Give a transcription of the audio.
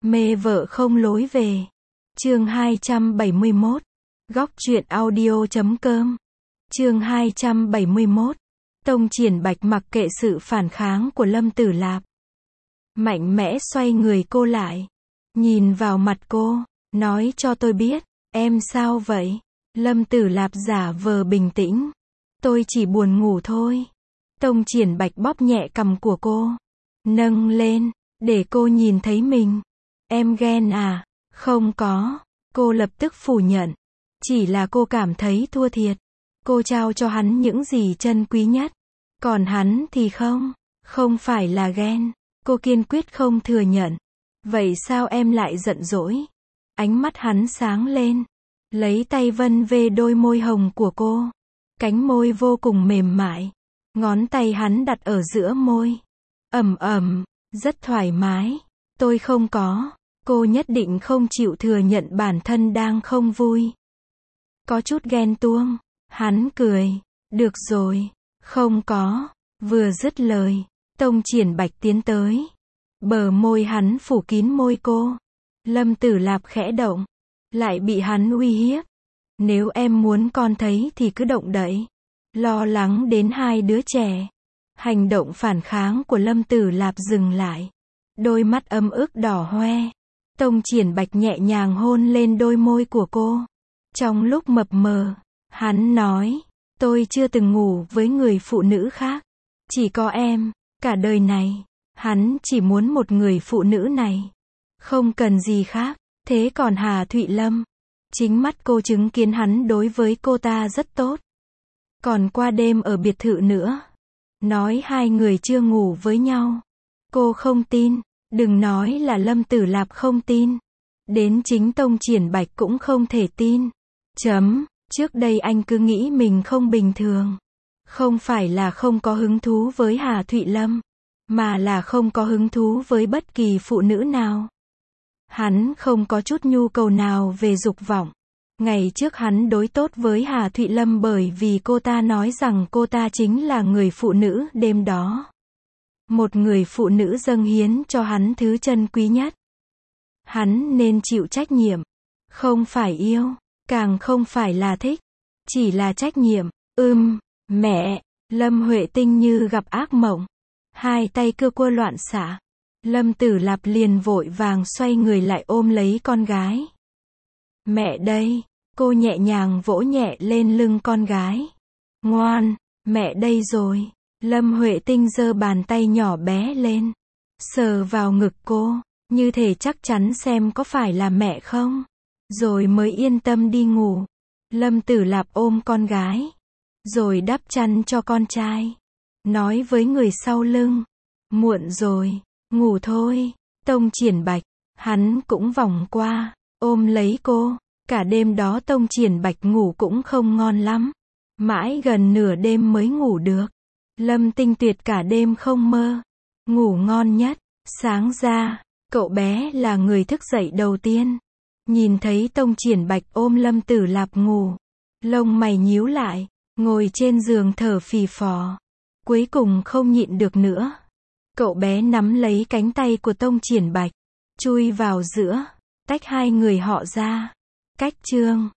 Mê vợ không lối về. Chương 271. Góc truyện audio.com. Chương 271. Tông Triển Bạch mặc kệ sự phản kháng của Lâm Tử Lạp. Mạnh mẽ xoay người cô lại. Nhìn vào mặt cô, nói cho tôi biết, em sao vậy? Lâm Tử Lạp giả vờ bình tĩnh. Tôi chỉ buồn ngủ thôi. Tông Triển Bạch bóp nhẹ cằm của cô. Nâng lên, để cô nhìn thấy mình. Em ghen à? Không có. Cô lập tức phủ nhận. Chỉ là cô cảm thấy thua thiệt. Cô trao cho hắn những gì trân quý nhất. Còn hắn thì không. Không phải là ghen. Cô kiên quyết không thừa nhận. Vậy sao em lại giận dỗi? Ánh mắt hắn sáng lên. Lấy tay vân về đôi môi hồng của cô. Cánh môi vô cùng mềm mại. Ngón tay hắn đặt ở giữa môi. Ẩm ẩm, rất thoải mái. Tôi không có. Cô nhất định không chịu thừa nhận bản thân đang không vui. Có chút ghen tuông. Hắn cười. Được rồi. Không có. Vừa dứt lời, Tông Triển Bạch tiến tới. Bờ môi hắn phủ kín môi cô. Lâm Tử Lạp khẽ động. Lại bị hắn uy hiếp. Nếu em muốn con thấy thì cứ động đậy. Lo lắng đến hai đứa trẻ. Hành động phản kháng của Lâm Tử Lạp dừng lại. Đôi mắt ấm ức đỏ hoe. Tông Triển Bạch nhẹ nhàng hôn lên đôi môi của cô. Trong lúc mập mờ, hắn nói, tôi chưa từng ngủ với người phụ nữ khác. Chỉ có em, cả đời này, hắn chỉ muốn một người phụ nữ này. Không cần gì khác. Thế còn Hà Thụy Lâm? Chính mắt cô chứng kiến hắn đối với cô ta rất tốt. Còn qua đêm ở biệt thự nữa. Nói hai người chưa ngủ với nhau. Cô không tin. Đừng nói là Lâm Tử Lạp không tin. Đến chính Tông Triển Bạch cũng không thể tin. Trước đây anh cứ nghĩ mình không bình thường. Không phải là không có hứng thú với Hà Thụy Lâm. Mà là không có hứng thú với bất kỳ phụ nữ nào. Hắn không có chút nhu cầu nào về dục vọng. Ngày trước hắn đối tốt với Hà Thụy Lâm bởi vì cô ta nói rằng cô ta chính là người phụ nữ đêm đó. Một người phụ nữ dâng hiến cho hắn thứ trân quý nhất. Hắn nên chịu trách nhiệm. Không phải yêu, càng không phải là thích. Chỉ là trách nhiệm. Mẹ, Lâm Huệ Tinh như gặp ác mộng. Hai tay cưa cua loạn xạ. Lâm Tử Lạp liền vội vàng xoay người lại ôm lấy con gái. Mẹ đây, cô nhẹ nhàng vỗ nhẹ lên lưng con gái. Ngoan, mẹ đây rồi. Lâm Huệ Tinh giơ bàn tay nhỏ bé lên. Sờ vào ngực cô, như thể chắc chắn xem có phải là mẹ không. Rồi mới yên tâm đi ngủ. Lâm Tử Lạp ôm con gái. Rồi đắp chăn cho con trai. Nói với người sau lưng. Muộn rồi. Ngủ thôi. Tông Triển Bạch. Hắn cũng vòng qua. Ôm lấy cô. Cả đêm đó Tông Triển Bạch ngủ cũng không ngon lắm. Mãi gần nửa đêm mới ngủ được. Lâm Tinh Tuyệt cả đêm không mơ. Ngủ ngon nhất. Sáng ra, cậu bé là người thức dậy đầu tiên. Nhìn thấy Tông Triển Bạch ôm Lâm Tử Lạp ngủ. Lông mày nhíu lại. Ngồi trên giường thở phì phò. Cuối cùng không nhịn được nữa. Cậu bé nắm lấy cánh tay của Tông Triển Bạch. Chui vào giữa. Tách hai người họ ra. Cách chương.